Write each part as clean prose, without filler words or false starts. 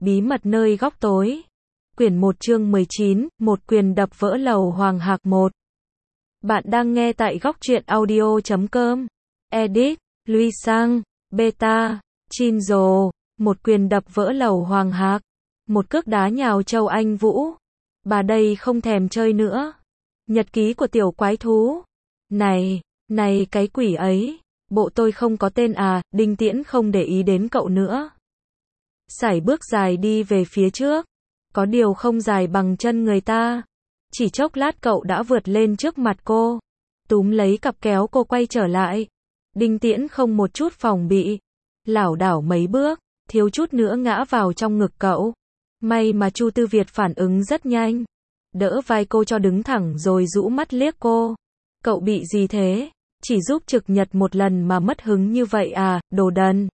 Bí mật nơi góc tối. Quyển 1 chương 19, một quyền đập vỡ lầu Hoàng Hạc 1. Bạn đang nghe tại góc truyện audio.com. Edit, Lui Sang, Beta, Chinzo. Một quyền đập vỡ lầu Hoàng Hạc. Một cước đá nhào Châu Anh Vũ. Bà đây không thèm chơi nữa. Nhật ký của tiểu quái thú. Này cái quỷ ấy. Bộ tôi không có tên à, Đinh Tiễn không để ý đến cậu nữa. Sải bước dài đi về phía trước. Có điều không dài bằng chân người ta. Chỉ chốc lát cậu đã vượt lên trước mặt cô. Túm lấy cặp kéo cô quay trở lại. Đinh Tiễn không một chút phòng bị. Lảo đảo mấy bước, thiếu chút nữa ngã vào trong ngực cậu. May mà Chu Tư Việt phản ứng rất nhanh. Đỡ vai cô cho đứng thẳng rồi rũ mắt liếc cô. Cậu bị gì thế? Chỉ giúp trực nhật một lần mà mất hứng như vậy à, đồ đần.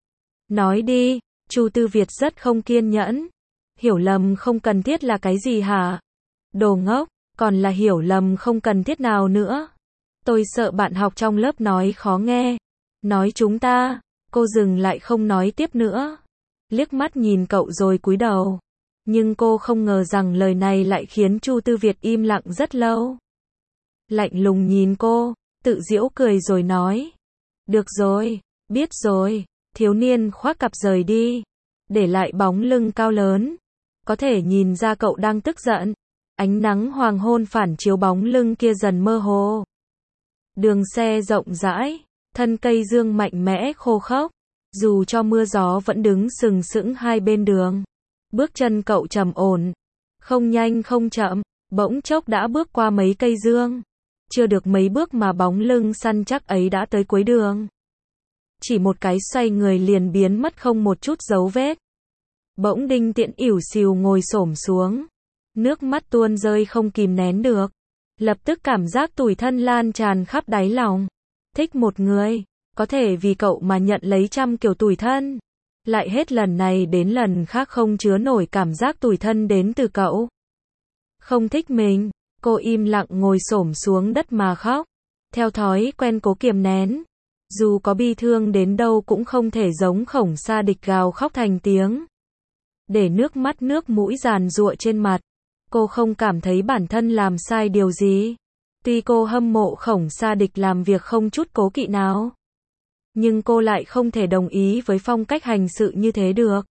Nói đi. Chu Tư Việt rất không kiên nhẫn. Hiểu lầm không cần thiết là cái gì hả? Đồ ngốc, còn là hiểu lầm không cần thiết nào nữa. Tôi sợ bạn học trong lớp nói khó nghe. Nói chúng ta. Cô dừng lại không nói tiếp nữa. Liếc mắt nhìn cậu rồi cúi đầu. Nhưng cô không ngờ rằng lời này lại khiến Chu Tư Việt im lặng rất lâu. Lạnh lùng nhìn cô, tự giễu cười rồi nói. Được rồi, biết rồi. Thiếu niên khoác cặp rời đi. Để lại bóng lưng cao lớn. Có thể nhìn ra cậu đang tức giận. Ánh nắng hoàng hôn phản chiếu bóng lưng kia dần mơ hồ. Đường xe rộng rãi. Thân cây dương mạnh mẽ khô khốc. Dù cho mưa gió vẫn đứng sừng sững hai bên đường. Bước chân cậu trầm ổn. Không nhanh không chậm. Bỗng chốc đã bước qua mấy cây dương. Chưa được mấy bước mà bóng lưng săn chắc ấy đã tới cuối đường. Chỉ một cái xoay người liền biến mất không một chút dấu vết. Bỗng Đinh Tiễn ỉu xìu ngồi xổm xuống. Nước mắt tuôn rơi không kìm nén được. Lập tức cảm giác tủi thân lan tràn khắp đáy lòng. Thích một người, có thể vì cậu mà nhận lấy trăm kiểu tủi thân. Lại hết lần này đến lần khác không chứa nổi cảm giác tủi thân đến từ cậu. Không thích mình, cô im lặng ngồi xổm xuống đất mà khóc. Theo thói quen cố kiềm nén. Dù có bi thương đến đâu cũng không thể giống Khổng Sa Địch gào khóc thành tiếng. Để nước mắt nước mũi giàn giụa trên mặt. Cô không cảm thấy bản thân làm sai điều gì. Tuy cô hâm mộ Khổng Sa Địch làm việc không chút cố kỵ nào. Nhưng cô lại không thể đồng ý với phong cách hành sự như thế được.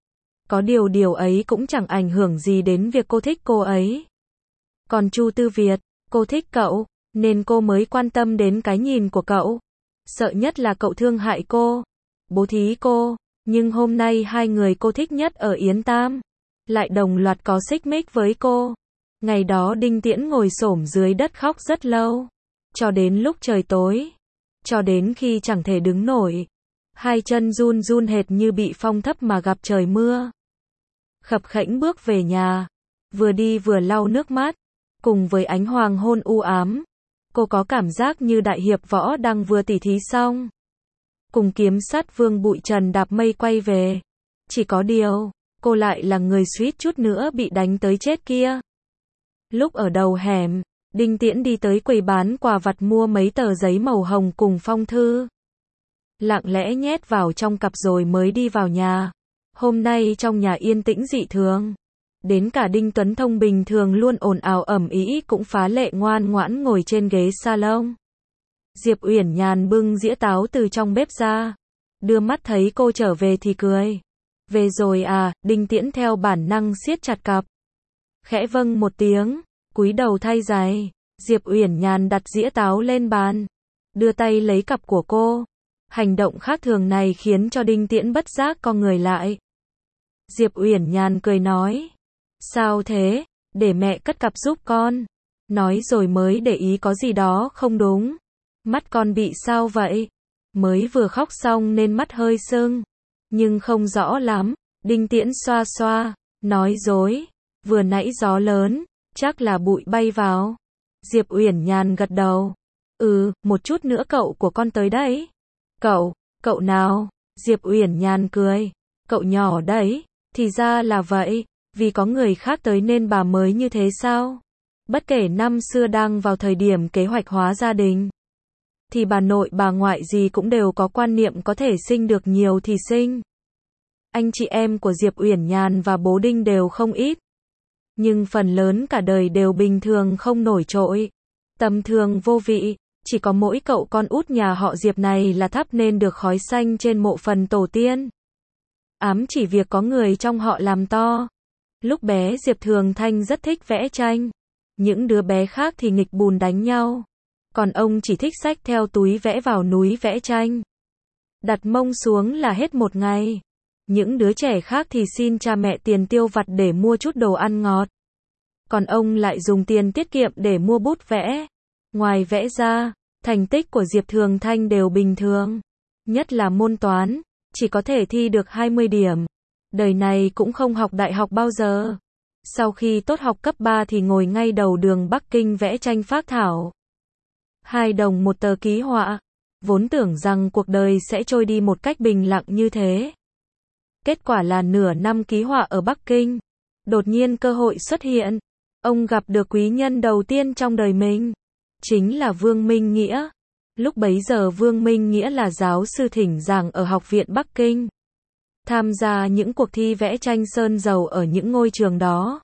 Có điều ấy cũng chẳng ảnh hưởng gì đến việc cô thích cô ấy. Còn Chu Tư Việt, cô thích cậu, nên cô mới quan tâm đến cái nhìn của cậu. Sợ nhất là cậu thương hại cô, bố thí cô. Nhưng hôm nay hai người cô thích nhất ở Yến Tam lại đồng loạt có xích mích với cô. Ngày đó Đinh Tiễn ngồi xổm dưới đất khóc rất lâu. Cho đến lúc trời tối. Cho đến khi chẳng thể đứng nổi. Hai chân run run hệt như bị phong thấp mà gặp trời mưa. Khập khẽnh bước về nhà. Vừa đi vừa lau nước mắt. Cùng với ánh hoàng hôn u ám. Cô có cảm giác như đại hiệp võ đang vừa tỉ thí xong. Cùng kiếm sát vương Bụi Trần đạp mây quay về. Chỉ có điều, cô lại là người suýt chút nữa bị đánh tới chết kia. Lúc ở đầu hẻm, Đinh Tiễn đi tới quầy bán quà vặt mua mấy tờ giấy màu hồng cùng phong thư. Lặng lẽ nhét vào trong cặp rồi mới đi vào nhà. Hôm nay trong nhà yên tĩnh dị thường. Đến cả Đinh Tuấn Thông bình thường luôn ồn ào ầm ĩ cũng phá lệ ngoan ngoãn ngồi trên ghế salon. Diệp Uyển Nhàn bưng dĩa táo từ trong bếp ra. Đưa mắt thấy cô trở về thì cười. Về rồi à, Đinh Tiễn theo bản năng siết chặt cặp. Khẽ vâng một tiếng, cúi đầu thay giày. Diệp Uyển Nhàn đặt dĩa táo lên bàn. Đưa tay lấy cặp của cô. Hành động khác thường này khiến cho Đinh Tiễn bất giác co người lại. Diệp Uyển Nhàn cười nói. Sao thế, để mẹ cất cặp giúp con. Nói rồi mới để ý có gì đó không đúng. Mắt con bị sao vậy? Mới vừa khóc xong nên mắt hơi sưng. Nhưng không rõ lắm. Đinh Tiễn xoa xoa. Nói dối. Vừa nãy gió lớn. Chắc là bụi bay vào. Diệp Uyển Nhàn gật đầu. Một chút nữa cậu của con tới đấy. Cậu nào? Diệp Uyển Nhàn cười. Cậu nhỏ đấy. Thì ra là vậy. Vì có người khác tới nên bà mới như thế sao? Bất kể năm xưa đang vào thời điểm kế hoạch hóa gia đình. Thì bà nội bà ngoại gì cũng đều có quan niệm có thể sinh được nhiều thì sinh. anh chị em của Diệp Uyển Nhàn và bố Đinh đều không ít. Nhưng phần lớn cả đời đều bình thường không nổi trội. Tầm thường vô vị, chỉ có mỗi cậu con út nhà họ Diệp này là thắp nên được khói xanh trên mộ phần tổ tiên. Ám chỉ việc có người trong họ làm to. Lúc bé Diệp Thường Thanh rất thích vẽ tranh. Những đứa bé khác thì nghịch bùn đánh nhau. Còn ông chỉ thích xách theo túi vẽ vào núi vẽ tranh. Đặt mông xuống là hết một ngày. Những đứa trẻ khác thì xin cha mẹ tiền tiêu vặt để mua chút đồ ăn ngọt. Còn ông lại dùng tiền tiết kiệm để mua bút vẽ. Ngoài vẽ ra, thành tích của Diệp Thường Thanh đều bình thường. Nhất là môn toán, chỉ có thể thi được 20 điểm. Đời này cũng không học đại học bao giờ. Sau khi tốt học cấp 3 thì ngồi ngay đầu đường Bắc Kinh vẽ tranh phác thảo. 2 đồng một tờ ký họa. Vốn tưởng rằng cuộc đời sẽ trôi đi một cách bình lặng như thế. Kết quả là nửa năm ký họa ở Bắc Kinh. Đột nhiên cơ hội xuất hiện. Ông gặp được quý nhân đầu tiên trong đời mình. Chính là Vương Minh Nghĩa. Lúc bấy giờ Vương Minh Nghĩa là giáo sư thỉnh giảng ở Học viện Bắc Kinh. Tham gia những cuộc thi vẽ tranh sơn dầu ở những ngôi trường đó.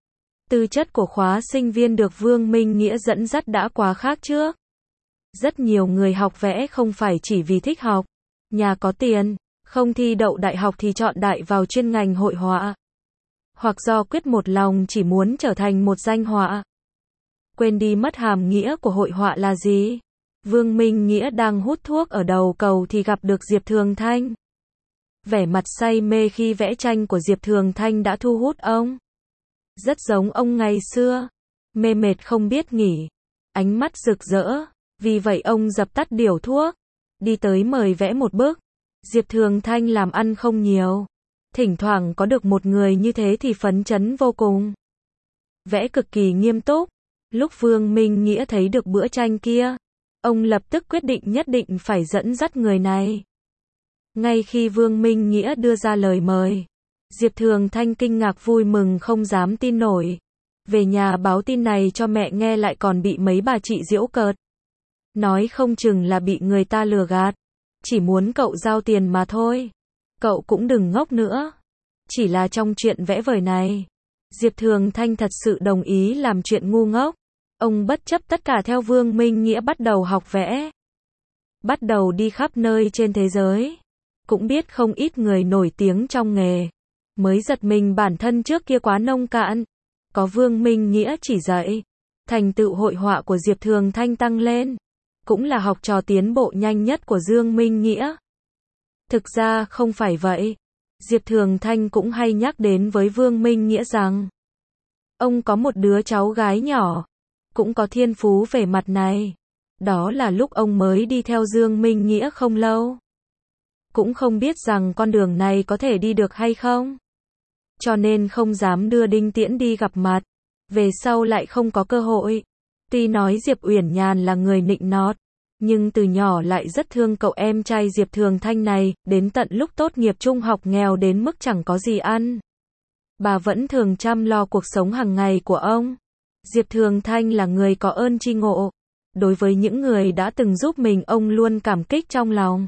Tư chất của khóa sinh viên được Vương Minh Nghĩa dẫn dắt đã quá khác trước. Rất nhiều người học vẽ không phải chỉ vì thích học, nhà có tiền, không thi đậu đại học thì chọn đại vào chuyên ngành hội họa. Hoặc do quyết một lòng chỉ muốn trở thành một danh họa. Quên đi mất hàm nghĩa của hội họa là gì. Vương Minh Nghĩa đang hút thuốc ở đầu cầu thì gặp được Diệp Thường Thanh. Vẻ mặt say mê khi vẽ tranh của Diệp Thường Thanh đã thu hút ông. Rất giống ông ngày xưa, mê mệt không biết nghỉ, ánh mắt rực rỡ, vì vậy ông dập tắt điếu thuốc, đi tới mời vẽ một bức. Diệp Thường Thanh làm ăn không nhiều, thỉnh thoảng có được một người như thế thì phấn chấn vô cùng. Vẽ cực kỳ nghiêm túc, lúc Vương Minh Nghĩa thấy được bữa tranh kia, ông lập tức quyết định nhất định phải dẫn dắt người này. Ngay khi Vương Minh Nghĩa đưa ra lời mời, Diệp Thường Thanh kinh ngạc vui mừng không dám tin nổi. Về nhà báo tin này cho mẹ nghe lại còn bị mấy bà chị giễu cợt. Nói không chừng là bị người ta lừa gạt. Chỉ muốn cậu giao tiền mà thôi. Cậu cũng đừng ngốc nữa. Chỉ là trong chuyện vẽ vời này, Diệp Thường Thanh thật sự đồng ý làm chuyện ngu ngốc. Ông bất chấp tất cả theo Vương Minh Nghĩa bắt đầu học vẽ. Bắt đầu đi khắp nơi trên thế giới. Cũng biết không ít người nổi tiếng trong nghề. Mới giật mình bản thân trước kia quá nông cạn. Có Vương Minh Nghĩa chỉ dạy. Thành tựu hội họa của Diệp Thường Thanh tăng lên. Cũng là học trò tiến bộ nhanh nhất của Dương Minh Nghĩa. Thực ra không phải vậy. Diệp Thường Thanh cũng hay nhắc đến với Vương Minh Nghĩa rằng ông có một đứa cháu gái nhỏ, cũng có thiên phú về mặt này. Đó là lúc ông mới đi theo Dương Minh Nghĩa không lâu. Cũng không biết rằng con đường này có thể đi được hay không. Cho nên không dám đưa Đinh Tiễn đi gặp mặt. Về sau lại không có cơ hội. Tuy nói Diệp Uyển Nhàn là người nịnh nọt, nhưng từ nhỏ lại rất thương cậu em trai Diệp Thường Thanh này, đến tận lúc tốt nghiệp trung học nghèo đến mức chẳng có gì ăn. Bà vẫn thường chăm lo cuộc sống hàng ngày của ông. Diệp Thường Thanh là người có ơn tri ngộ. Đối với những người đã từng giúp mình ông luôn cảm kích trong lòng.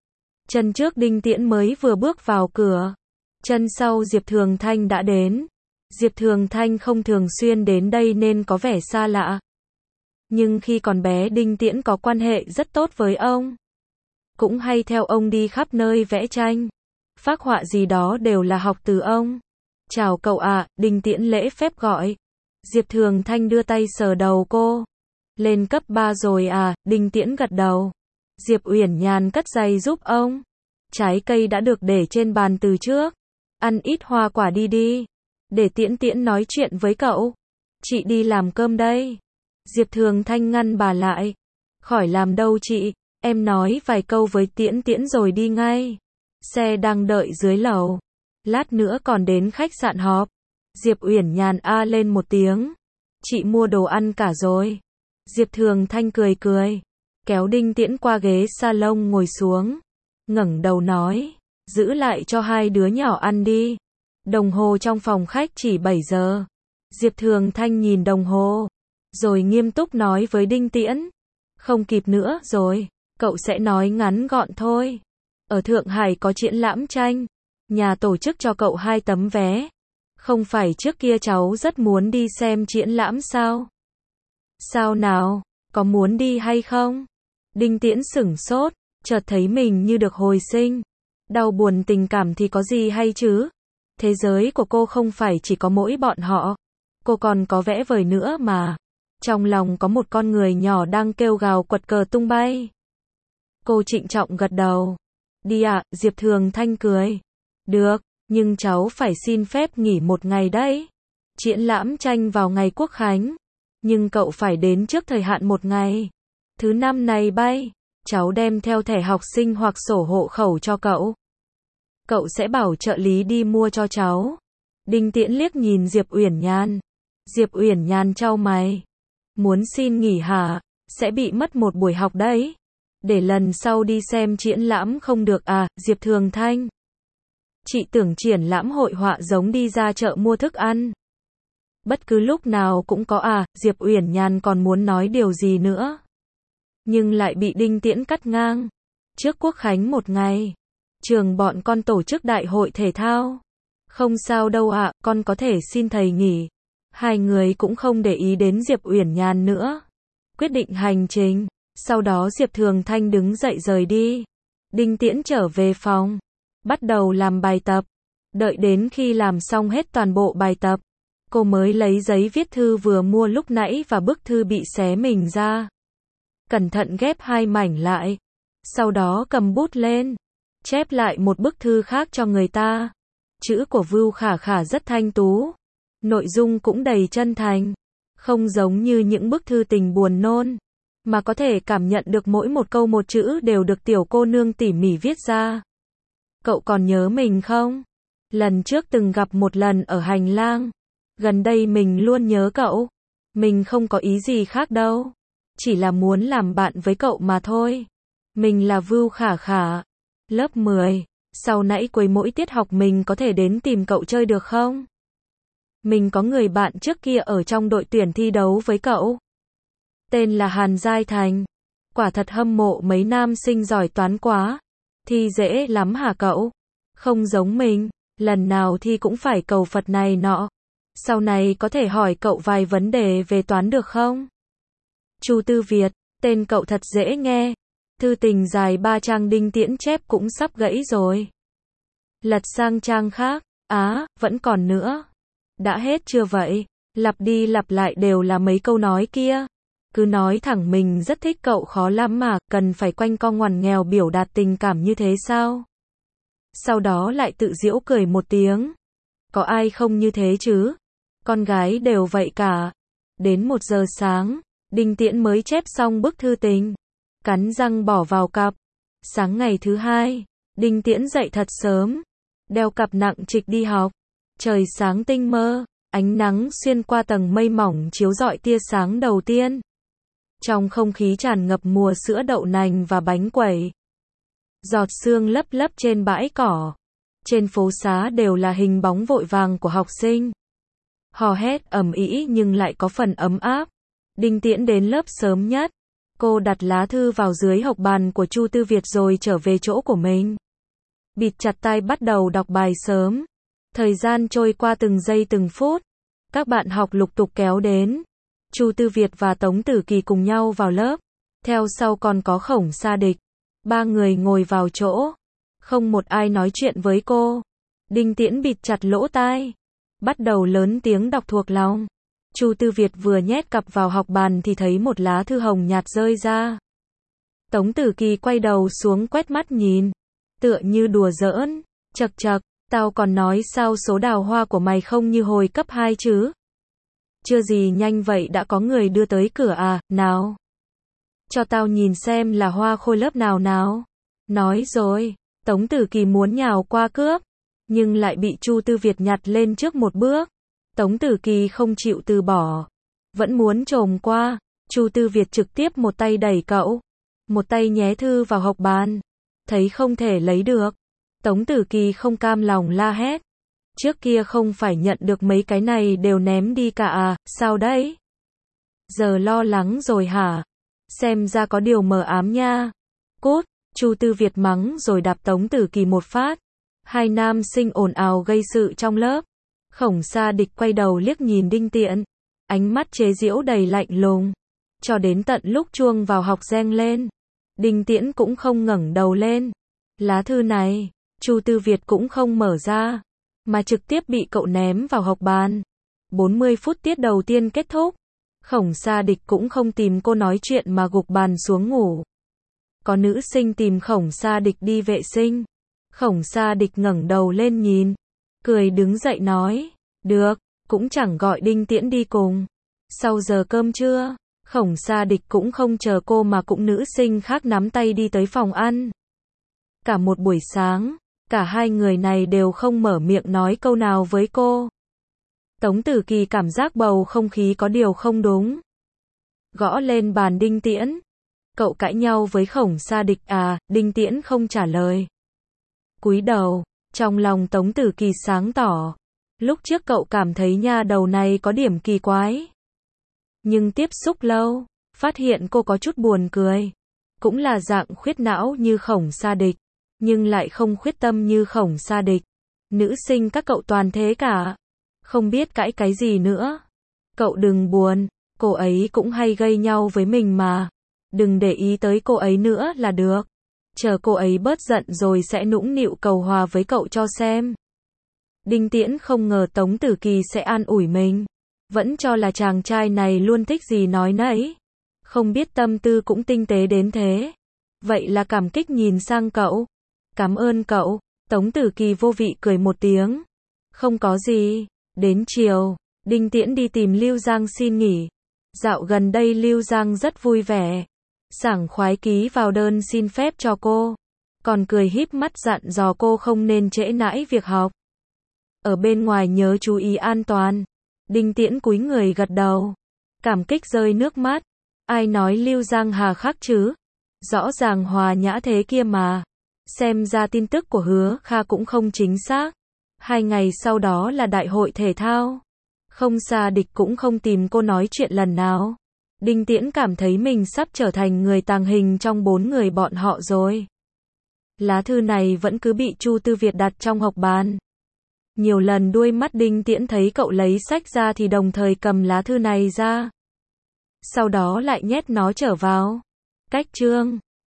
Chân trước Đinh Tiễn mới vừa bước vào cửa. Chân sau Diệp Thường Thanh đã đến. Diệp Thường Thanh không thường xuyên đến đây nên có vẻ xa lạ. Nhưng khi còn bé Đinh Tiễn có quan hệ rất tốt với ông. Cũng hay theo ông đi khắp nơi vẽ tranh. Phác họa gì đó đều là học từ ông. Chào cậu ạ, Đinh Tiễn lễ phép gọi. Diệp Thường Thanh đưa tay sờ đầu cô. Lên cấp 3 rồi à, Đinh Tiễn gật đầu. Diệp Uyển Nhàn cất giày giúp ông. Trái cây đã được để trên bàn từ trước. Ăn ít hoa quả đi đi. Để Tiễn Tiễn nói chuyện với cậu. Chị đi làm cơm đây. Diệp Thường Thanh ngăn bà lại. Khỏi làm đâu chị, em nói vài câu với Tiễn Tiễn rồi đi ngay. Xe đang đợi dưới lầu. Lát nữa còn đến khách sạn họp. Diệp Uyển Nhàn a lên một tiếng. Chị mua đồ ăn cả rồi. Diệp Thường Thanh cười cười. Kéo Đinh Tiễn qua ghế salon ngồi xuống. Ngẩng đầu nói. Giữ lại cho hai đứa nhỏ ăn đi. Đồng hồ trong phòng khách chỉ 7 giờ. Diệp Thường Thanh nhìn đồng hồ. Rồi nghiêm túc nói với Đinh Tiễn. Không kịp nữa rồi. Cậu sẽ nói ngắn gọn thôi. Ở Thượng Hải có triển lãm tranh. Nhà tổ chức cho cậu 2 tấm vé. Không phải trước kia cháu rất muốn đi xem triển lãm sao? Sao nào, có muốn đi hay không? Đinh Tiễn sửng sốt, chợt thấy mình như được hồi sinh. Đau buồn tình cảm thì có gì hay chứ? Thế giới của cô không phải chỉ có mỗi bọn họ. Cô còn có vẽ vời nữa mà. Trong lòng có một con người nhỏ đang kêu gào quật cờ tung bay. Cô trịnh trọng gật đầu. Đi ạ, Diệp Thường Thanh cười. Được, nhưng cháu phải xin phép nghỉ 1 ngày đấy. Triển lãm tranh vào ngày Quốc khánh. Nhưng cậu phải đến trước thời hạn 1 ngày. Thứ 5 này bay. Cháu đem theo thẻ học sinh hoặc sổ hộ khẩu cho cậu. Cậu sẽ bảo trợ lý đi mua cho cháu. Đinh Tiễn liếc nhìn Diệp Uyển Nhan. Diệp Uyển Nhan chau mày. Muốn xin nghỉ hả? Sẽ bị mất 1 buổi học đấy. Để lần sau đi xem triển lãm không được à, Diệp Thường Thanh? Chị tưởng triển lãm hội họa giống đi ra chợ mua thức ăn. Bất cứ lúc nào cũng có à, Diệp Uyển Nhan còn muốn nói điều gì nữa. Nhưng lại bị Đinh Tiễn cắt ngang. Trước Quốc khánh 1 ngày. Trường bọn con tổ chức đại hội thể thao. Không sao đâu ạ, con có thể xin thầy nghỉ. Hai người cũng không để ý đến Diệp Uyển Nhan nữa. Quyết định hành trình. Sau đó Diệp Thường Thanh đứng dậy rời đi. Đinh Tiễn trở về phòng. Bắt đầu làm bài tập. Đợi đến khi làm xong hết toàn bộ bài tập, cô mới lấy giấy viết thư vừa mua lúc nãy và bức thư bị xé mình ra. Cẩn thận ghép 2 mảnh lại. Sau đó cầm bút lên. Chép lại một bức thư khác cho người ta. Chữ của Vưu Khả Khả rất thanh tú. Nội dung cũng đầy chân thành. Không giống như những bức thư tình buồn nôn. Mà có thể cảm nhận được mỗi một câu một chữ đều được tiểu cô nương tỉ mỉ viết ra. Cậu còn nhớ mình không? Lần trước từng gặp một lần ở hành lang. Gần đây mình luôn nhớ cậu. Mình không có ý gì khác đâu. Chỉ là muốn làm bạn với cậu mà thôi. Mình là Vưu Khả Khả. Lớp 10. Sau nãy cuối mỗi tiết học mình có thể đến tìm cậu chơi được không? Mình có người bạn trước kia ở trong đội tuyển thi đấu với cậu. Tên là Hàn Giai Thành. Quả thật hâm mộ mấy nam sinh giỏi toán quá. Thi dễ lắm hả cậu? Không giống mình. Lần nào thi cũng phải cầu Phật này nọ. Sau này có thể hỏi cậu vài vấn đề về toán được không? Chu Tư Việt. Tên cậu thật dễ nghe. Thư tình dài 3 trang Đinh Tiễn chép cũng sắp gãy rồi. Lật sang trang khác. Vẫn còn nữa. Đã hết chưa vậy? Lặp đi lặp lại đều là mấy câu nói kia. Cứ nói thẳng mình rất thích cậu khó lắm mà, cần phải quanh co ngoằn nghèo biểu đạt tình cảm như thế sao? Sau đó lại tự giễu cười một tiếng. Có ai không như thế chứ? Con gái đều vậy cả. Đến 1 giờ sáng, Đinh Tiễn mới chép xong bức thư tình. Cắn răng bỏ vào cặp. Sáng ngày thứ 2, Đinh Tiễn dậy thật sớm. Đeo cặp nặng trịch đi học. Trời sáng tinh mơ, ánh nắng xuyên qua tầng mây mỏng chiếu rọi tia sáng đầu tiên. Trong không khí tràn ngập mùa sữa đậu nành và bánh quẩy. Giọt sương lấp lấp trên bãi cỏ. Trên phố xá đều là hình bóng vội vàng của học sinh. Hò hét ầm ĩ nhưng lại có phần ấm áp. Đinh Tiễn đến lớp sớm nhất. Cô đặt lá thư vào dưới học bàn của Chu Tư Việt rồi trở về chỗ của mình. Bịt chặt tai bắt đầu đọc bài sớm. Thời gian trôi qua từng giây từng phút. Các bạn học lục tục kéo đến. Chu Tư Việt và Tống Tử Kỳ cùng nhau vào lớp. Theo sau còn có Khổng Sa Địch. 3 người ngồi vào chỗ. Không một ai nói chuyện với cô. Đinh Tiễn bịt chặt lỗ tai. Bắt đầu lớn tiếng đọc thuộc lòng. Chu Tư Việt vừa nhét cặp vào học bàn thì thấy một lá thư hồng nhạt rơi ra. Tống Tử Kỳ quay đầu xuống quét mắt nhìn. Tựa như đùa giỡn. Chậc chậc, tao còn nói sao số đào hoa của mày không như hồi cấp 2 chứ? Chưa gì nhanh vậy đã có người đưa tới cửa à, nào. Cho tao nhìn xem là hoa khôi lớp nào nào. Nói rồi, Tống Tử Kỳ muốn nhào qua cướp. Nhưng lại bị Chu Tư Việt nhặt lên trước một bước. Tống Tử Kỳ không chịu từ bỏ. Vẫn muốn chồm qua. Chu Tư Việt trực tiếp một tay đẩy cậu. Một tay nhé thư vào học bàn. Thấy không thể lấy được. Tống Tử Kỳ không cam lòng la hét. Trước kia không phải nhận được mấy cái này đều ném đi cả à, sao đấy? Giờ lo lắng rồi hả? Xem ra có điều mờ ám nha. Cút, Chu Tư Việt mắng rồi đạp Tống Tử Kỳ một phát. Hai nam sinh ồn ào gây sự trong lớp. Khổng Sa Địch quay đầu liếc nhìn Đinh Tiễn, ánh mắt chế giễu đầy lạnh lùng. Cho đến tận lúc chuông vào học reng lên, Đinh Tiễn cũng không ngẩng đầu lên. Lá thư này, Chu Tư Việt cũng không mở ra, mà trực tiếp bị cậu ném vào học bàn. 40 phút tiết đầu tiên kết thúc, Khổng Sa Địch cũng không tìm cô nói chuyện mà gục bàn xuống ngủ. Có nữ sinh tìm Khổng Sa Địch đi vệ sinh. Khổng Sa Địch ngẩng đầu lên nhìn, cười đứng dậy nói, được, cũng chẳng gọi Đinh Tiễn đi cùng. Sau giờ cơm trưa, Khổng Sa Địch cũng không chờ cô mà cũng nữ sinh khác nắm tay đi tới phòng ăn. Cả một buổi sáng, cả hai người này đều không mở miệng nói câu nào với cô. Tống Tử Kỳ cảm giác bầu không khí có điều không đúng. Gõ lên bàn Đinh Tiễn. Cậu cãi nhau với Khổng Sa Địch à? Đinh Tiễn không trả lời. Cúi đầu, trong lòng Tống Tử Kỳ sáng tỏ. Lúc trước cậu cảm thấy nha đầu này có điểm kỳ quái. Nhưng tiếp xúc lâu, phát hiện cô có chút buồn cười. Cũng là dạng khuyết não như Khổng Sa Địch, nhưng lại không khuyết tâm như Khổng Sa Địch. Nữ sinh các cậu toàn thế cả. Không biết cãi cái gì nữa. Cậu đừng buồn, cô ấy cũng hay gây nhau với mình mà. Đừng để ý tới cô ấy nữa là được. Chờ cô ấy bớt giận rồi sẽ nũng nịu cầu hòa với cậu cho xem. Đinh Tiễn không ngờ Tống Tử Kỳ sẽ an ủi mình. Vẫn cho là chàng trai này luôn thích gì nói nấy. Không biết tâm tư cũng tinh tế đến thế. Vậy là cảm kích nhìn sang cậu. Cảm ơn cậu. Tống Tử Kỳ vô vị cười một tiếng. Không có gì. Đến chiều, Đinh Tiễn đi tìm Lưu Giang xin nghỉ. Dạo gần đây Lưu Giang rất vui vẻ. Sảng khoái ký vào đơn xin phép cho cô. Còn cười híp mắt dặn dò cô không nên trễ nải việc học. Ở bên ngoài nhớ chú ý an toàn. Đinh Tiễn cúi người gật đầu. Cảm kích rơi nước mắt. Ai nói Lưu Giang hà khắc chứ? Rõ ràng hòa nhã thế kia mà. Xem ra tin tức của Hứa Kha cũng không chính xác. 2 ngày sau đó là đại hội thể thao. Không Sa Địch cũng không tìm cô nói chuyện lần nào. Đinh Tiễn cảm thấy mình sắp trở thành người tàng hình trong 4 người bọn họ rồi. Lá thư này vẫn cứ bị Chu Tư Việt đặt trong học bàn. Nhiều lần đuôi mắt Đinh Tiễn thấy cậu lấy sách ra thì đồng thời cầm lá thư này ra. Sau đó lại nhét nó trở vào cách chương.